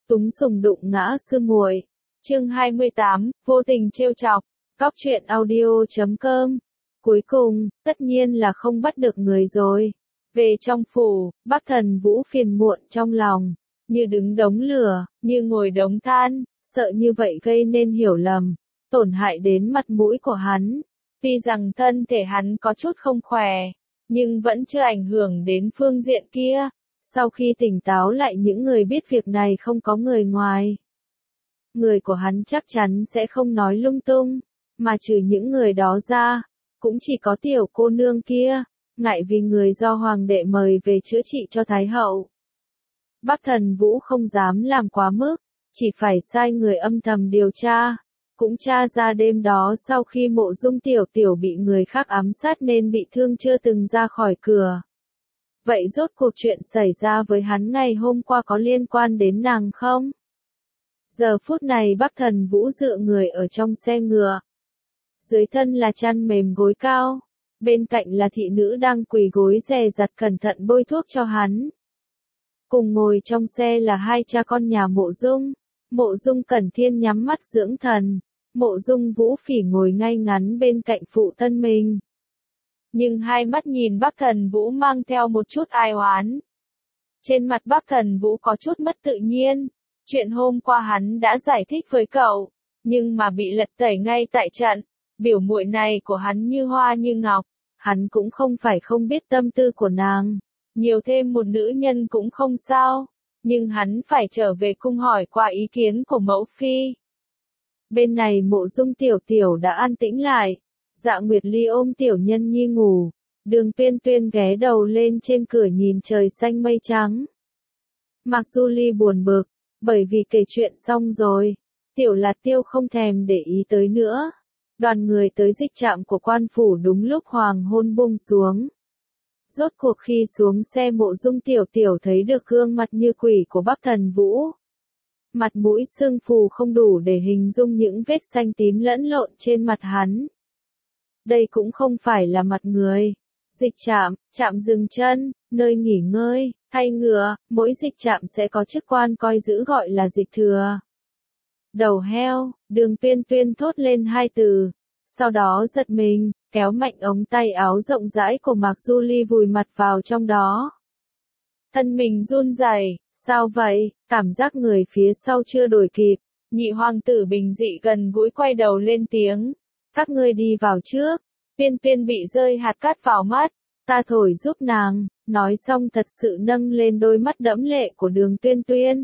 Túng sùng đụng ngã sư muội. Chương 28, vô tình trêu chọc. Góc truyện audio.com. Cuối cùng, tất nhiên là không bắt được người rồi. Về trong phủ, Bắc Thần Vũ phiền muộn trong lòng, như đứng đống lửa, như ngồi đống than, sợ như vậy gây nên hiểu lầm, tổn hại đến mặt mũi của hắn. Tuy rằng thân thể hắn có chút không khỏe, nhưng vẫn chưa ảnh hưởng đến phương diện kia. Sau khi tỉnh táo lại, những người biết việc này không có người ngoài. Người của hắn chắc chắn sẽ không nói lung tung, mà trừ những người đó ra, cũng chỉ có tiểu cô nương kia, ngại vì người do hoàng đệ mời về chữa trị cho Thái hậu. Bắc Thần Vũ không dám làm quá mức, chỉ phải sai người âm thầm điều tra, cũng tra ra đêm đó sau khi Mộ Dung tiểu tiểu bị người khác ám sát nên bị thương chưa từng ra khỏi cửa. Vậy rốt cuộc chuyện xảy ra với hắn ngày hôm qua có liên quan đến nàng không? Giờ phút này Bắc Thần Vũ dựa người ở trong xe ngựa. Dưới thân là chăn mềm gối cao, bên cạnh là thị nữ đang quỳ gối dè dặt cẩn thận bôi thuốc cho hắn. Cùng ngồi trong xe là hai cha con nhà Mộ Dung. Mộ Dung Cẩn Thiên nhắm mắt dưỡng thần, Mộ Dung Vũ Phỉ ngồi ngay ngắn bên cạnh phụ thân mình. Nhưng hai mắt nhìn Bắc Thần Vũ mang theo một chút ai oán. Trên mặt Bắc Thần Vũ có chút mất tự nhiên, chuyện hôm qua hắn đã giải thích với cậu, nhưng mà bị lật tẩy ngay tại trận. Biểu muội này của hắn như hoa như ngọc, hắn cũng không phải không biết tâm tư của nàng, nhiều thêm một nữ nhân cũng không sao, nhưng hắn phải trở về cung hỏi qua ý kiến của mẫu phi. Bên này Mộ Dung tiểu tiểu đã an tĩnh lại, Dạ Nguyệt Ly ôm tiểu nhân nhi ngủ, Đường Tuyên Tuyên ghé đầu lên trên cửa nhìn trời xanh mây trắng. Mạc Du Ly buồn bực, bởi vì kể chuyện xong rồi, Tiểu Lạt Tiêu không thèm để ý tới nữa. Đoàn người tới dịch trạm của quan phủ đúng lúc hoàng hôn buông xuống. Rốt cuộc khi xuống xe Mộ Dung tiểu tiểu thấy được gương mặt như quỷ của Bắc Thần Vũ. Mặt mũi sưng phù không đủ để hình dung những vết xanh tím lẫn lộn trên mặt hắn. Đây cũng không phải là mặt người. Dịch trạm, trạm dừng chân, nơi nghỉ ngơi, thay ngựa, mỗi dịch trạm sẽ có chức quan coi giữ gọi là dịch thừa. Đầu heo, Đường Tuyên Tuyên thốt lên hai từ, sau đó giật mình, kéo mạnh ống tay áo rộng rãi của Mạc Du Ly vùi mặt vào trong đó. Thân mình run rẩy, sao vậy, cảm giác người phía sau chưa đuổi kịp, nhị hoàng tử bình dị gần gũi quay đầu lên tiếng, các ngươi đi vào trước. Tuyên Tuyên bị rơi hạt cát vào mắt, ta thổi giúp nàng, nói xong thật sự nâng lên đôi mắt đẫm lệ của Đường Tuyên Tuyên.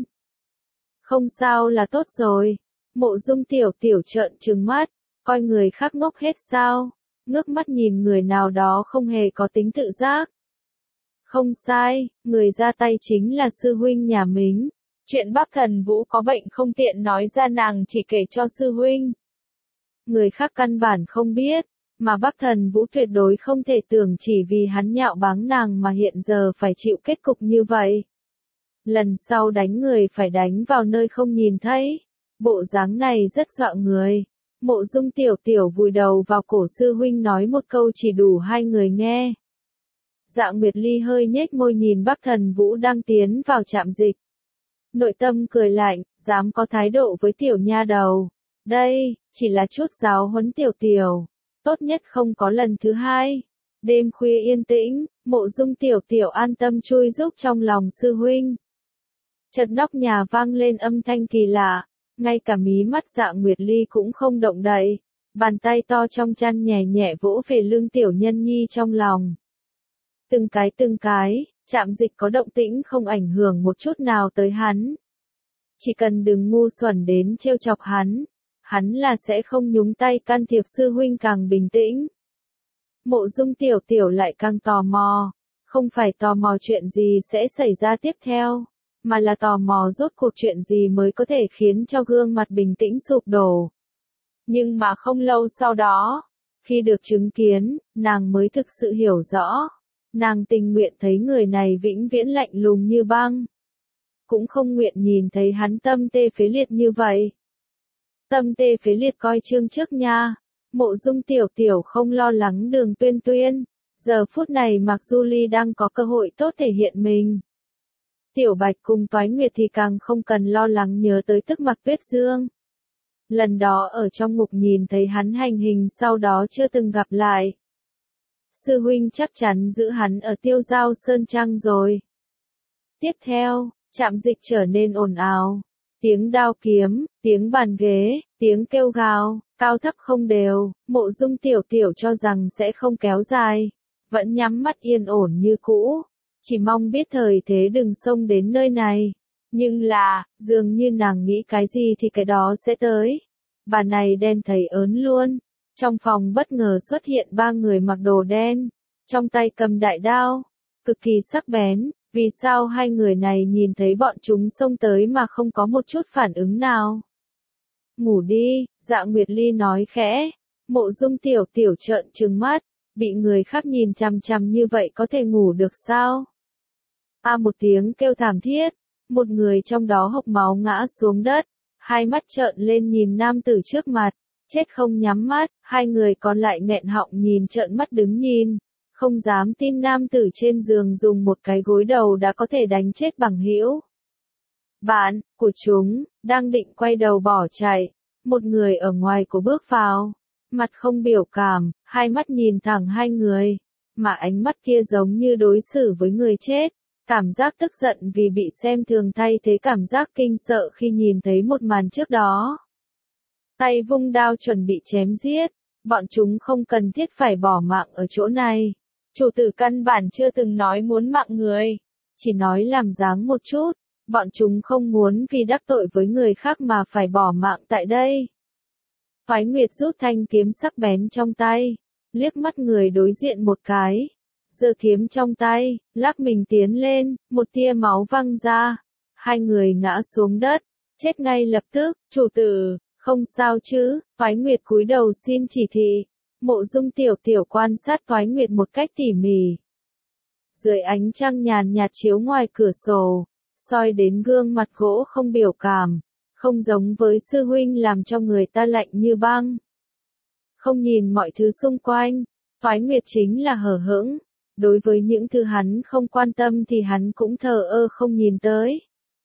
Không sao là tốt rồi. Mộ Dung tiểu tiểu trợn trừng mắt, coi người khác ngốc hết sao, ngước mắt nhìn người nào đó không hề có tính tự giác. Không sai, người ra tay chính là sư huynh nhà mình. Chuyện Bắc Thần Vũ có bệnh không tiện nói ra, nàng chỉ kể cho sư huynh. Người khác căn bản không biết, mà Bắc Thần Vũ tuyệt đối không thể tưởng chỉ vì hắn nhạo báng nàng mà hiện giờ phải chịu kết cục như vậy. Lần sau đánh người phải đánh vào nơi không nhìn thấy. Bộ dáng này rất dọa người. Mộ Dung tiểu tiểu vùi đầu vào cổ sư huynh nói một câu chỉ đủ hai người nghe. Dạ Nguyệt Ly hơi nhếch môi nhìn Bắc Thần Vũ đang tiến vào trạm dịch. Nội tâm cười lạnh, dám có thái độ với tiểu nha đầu. Đây, chỉ là chút giáo huấn tiểu tiểu. Tốt nhất không có lần thứ hai. Đêm khuya yên tĩnh, Mộ Dung tiểu tiểu an tâm chui rúc trong lòng sư huynh. Chợt nóc nhà vang lên âm thanh kỳ lạ. Ngay cả mí mắt Dạ Nguyệt Ly cũng không động đậy, bàn tay to trong chăn nhẹ nhẹ vỗ về lưng tiểu nhân nhi trong lòng. Từng cái, trạm dịch có động tĩnh không ảnh hưởng một chút nào tới hắn. Chỉ cần đừng ngu xuẩn đến trêu chọc hắn là sẽ không nhúng tay can thiệp, sư huynh càng bình tĩnh. Mộ Dung tiểu tiểu lại càng tò mò, không phải tò mò chuyện gì sẽ xảy ra tiếp theo, mà là tò mò rốt cuộc chuyện gì mới có thể khiến cho gương mặt bình tĩnh sụp đổ. Nhưng mà không lâu sau đó, khi được chứng kiến, nàng mới thực sự hiểu rõ. Nàng tình nguyện thấy người này vĩnh viễn lạnh lùng như băng, cũng không nguyện nhìn thấy hắn tâm tê phế liệt như vậy. Tâm tê phế liệt coi chương trước nha. Mộ Dung tiểu tiểu không lo lắng Đường Tuyên Tuyên. Giờ phút này Mạc Du Ly đang có cơ hội tốt thể hiện mình. Tiểu Bạch cùng Toái Nguyệt thì càng không cần lo lắng nhớ tới Tức Mặc Tuyết Dương. Lần đó ở trong ngục nhìn thấy hắn hành hình sau đó chưa từng gặp lại. Sư huynh chắc chắn giữ hắn ở Tiêu Giao Sơn Trang rồi. Tiếp theo, trạm dịch trở nên ồn ào. Tiếng đao kiếm, tiếng bàn ghế, tiếng kêu gào, cao thấp không đều, Mộ Dung Tiểu Tiểu cho rằng sẽ không kéo dài. Vẫn nhắm mắt yên ổn như cũ. Chỉ mong biết thời thế đừng xông đến nơi này. Nhưng là, dường như nàng nghĩ cái gì thì cái đó sẽ tới. Bà này đen thấy ớn luôn. Trong phòng bất ngờ xuất hiện 3 người mặc đồ đen. Trong tay cầm đại đao. Cực kỳ sắc bén. Vì sao 2 người này nhìn thấy bọn chúng xông tới mà không có một chút phản ứng nào? Ngủ đi, Dạ Nguyệt Ly nói khẽ. Mộ Dung Tiểu Tiểu trợn trừng mắt. Bị người khác nhìn chằm chằm như vậy có thể ngủ được sao? Một tiếng kêu thảm thiết. Một người trong đó hộc máu ngã xuống đất. 2 mắt trợn lên nhìn nam tử trước mặt. Chết không nhắm mắt. 2 người còn lại nghẹn họng nhìn trợn mắt đứng nhìn. Không dám tin nam tử trên giường dùng một cái gối đầu đã có thể đánh chết bằng hữu. Bạn của chúng đang định quay đầu bỏ chạy. Một người ở ngoài của bước vào. Mặt không biểu cảm, 2 mắt nhìn thẳng 2 người. Mà ánh mắt kia giống như đối xử với người chết. Cảm giác tức giận vì bị xem thường thay thế cảm giác kinh sợ khi nhìn thấy một màn trước đó. Tay vung đao chuẩn bị chém giết. Bọn chúng không cần thiết phải bỏ mạng ở chỗ này. Chủ tử căn bản chưa từng nói muốn mạng người. Chỉ nói làm dáng một chút. Bọn chúng không muốn vì đắc tội với người khác mà phải bỏ mạng tại đây. Phái Nguyệt rút thanh kiếm sắc bén trong tay. Liếc mắt người đối diện một cái. Giơ kiếm trong tay, lắc mình tiến lên, một tia máu văng ra. 2 người ngã xuống đất, chết ngay lập tức. Chủ tử, không sao chứ? Phái Nguyệt cúi đầu xin chỉ thị. Mộ Dung Tiểu Tiểu quan sát Phái Nguyệt một cách tỉ mỉ. Dưới ánh trăng nhàn nhạt chiếu ngoài cửa sổ, soi đến gương mặt gỗ không biểu cảm, không giống với sư huynh làm cho người ta lạnh như băng. Không nhìn mọi thứ xung quanh, Phái Nguyệt chính là hờ hững. Đối với những thứ hắn không quan tâm thì hắn cũng thờ ơ không nhìn tới.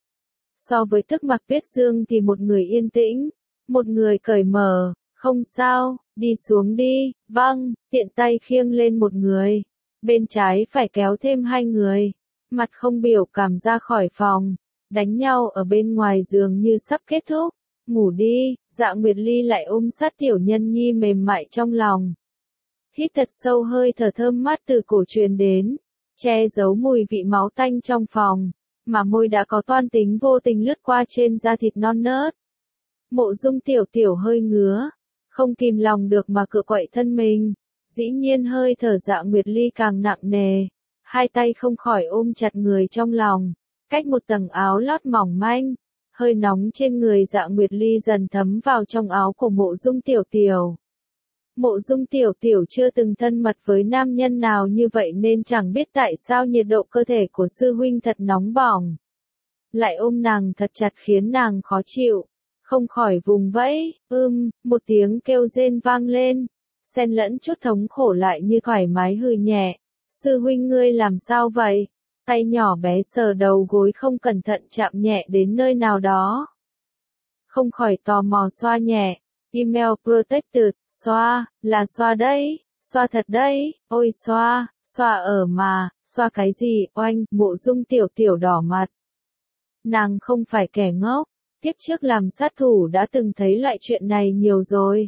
So với Tức Mặc Tuyết Dương thì một người yên tĩnh, một người cởi mở, không sao, đi xuống đi, vâng, tiện tay khiêng lên một người. Bên trái phải kéo thêm 2 người, mặt không biểu cảm ra khỏi phòng, đánh nhau ở bên ngoài giường như sắp kết thúc. Ngủ đi, Dạ Nguyệt Ly lại ôm sát Tiểu Nhân Nhi mềm mại trong lòng. Hít thật sâu hơi thở thơm mát từ cổ truyền đến, che giấu mùi vị máu tanh trong phòng, mà môi đã có toan tính vô tình lướt qua trên da thịt non nớt. Mộ Dung Tiểu Tiểu hơi ngứa, không kìm lòng được mà cựa quậy thân mình, dĩ nhiên hơi thở Dạ Nguyệt Ly càng nặng nề, 2 tay không khỏi ôm chặt người trong lòng, cách một tầng áo lót mỏng manh, hơi nóng trên người Dạ Nguyệt Ly dần thấm vào trong áo của Mộ Dung Tiểu Tiểu. Mộ Dung Tiểu Tiểu chưa từng thân mật với nam nhân nào như vậy nên chẳng biết tại sao nhiệt độ cơ thể của sư huynh thật nóng bỏng. Lại ôm nàng thật chặt khiến nàng khó chịu, không khỏi vùng vẫy, một tiếng kêu rên vang lên, xen lẫn chút thống khổ lại như thoải mái hừ nhẹ. Sư huynh ngươi làm sao vậy? Tay nhỏ bé sờ đầu gối không cẩn thận chạm nhẹ đến nơi nào đó. Không khỏi tò mò xoa nhẹ. Email protected, xoa, là xoa đấy, xoa thật đấy, ôi xoa, xoa ở mà, xoa cái gì, oanh, Mộ Dung Tiểu Tiểu đỏ mặt. Nàng không phải kẻ ngốc, tiếp trước làm sát thủ đã từng thấy loại chuyện này nhiều rồi.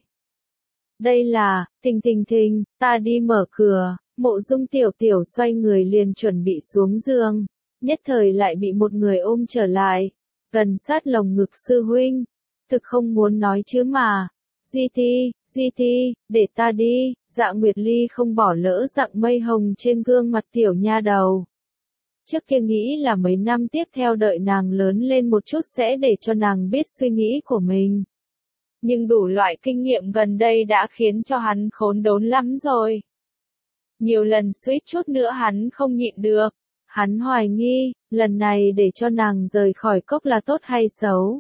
Đây là, thình, ta đi mở cửa, Mộ Dung Tiểu Tiểu xoay người liền chuẩn bị xuống giường, nhất thời lại bị một người ôm trở lại, gần sát lồng ngực sư huynh. Thực không muốn nói chứ mà. GT, để ta đi. Dạ Nguyệt Ly không bỏ lỡ dạng mây hồng trên gương mặt tiểu nha đầu. Trước kia nghĩ là mấy năm tiếp theo đợi nàng lớn lên một chút sẽ để cho nàng biết suy nghĩ của mình. Nhưng đủ loại kinh nghiệm gần đây đã khiến cho hắn khốn đốn lắm rồi. Nhiều lần suýt chút nữa hắn không nhịn được. Hắn hoài nghi, lần này để cho nàng rời khỏi cốc là tốt hay xấu.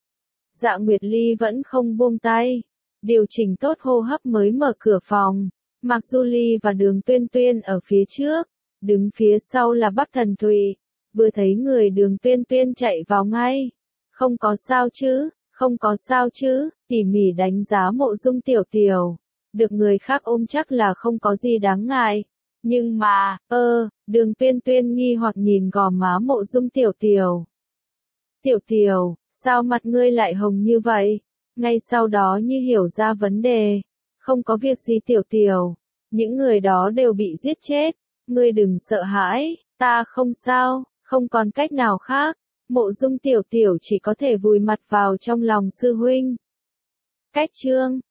Dạ Nguyệt Ly vẫn không buông tay. Điều chỉnh tốt hô hấp mới mở cửa phòng. Mạc Du Ly và Đường Tuyên Tuyên ở phía trước. Đứng phía sau là Bắc Thần Thụy. vừa thấy người Đường Tuyên Tuyên chạy vào ngay. Không có sao chứ, không có sao chứ, tỉ mỉ đánh giá Mộ Dung Tiểu Tiểu. Được người khác ôm chắc là không có gì đáng ngại. Nhưng mà, Đường Tuyên Tuyên nghi hoặc nhìn gò má Mộ Dung Tiểu Tiểu. Tiểu Tiểu, sao mặt ngươi lại hồng như vậy? Ngay sau đó như hiểu ra vấn đề. Không có việc gì Tiểu Tiểu. Những người đó đều bị giết chết. Ngươi đừng sợ hãi, ta không sao, không còn cách nào khác. Mộ Dung Tiểu Tiểu chỉ có thể vùi mặt vào trong lòng sư huynh. Cách chương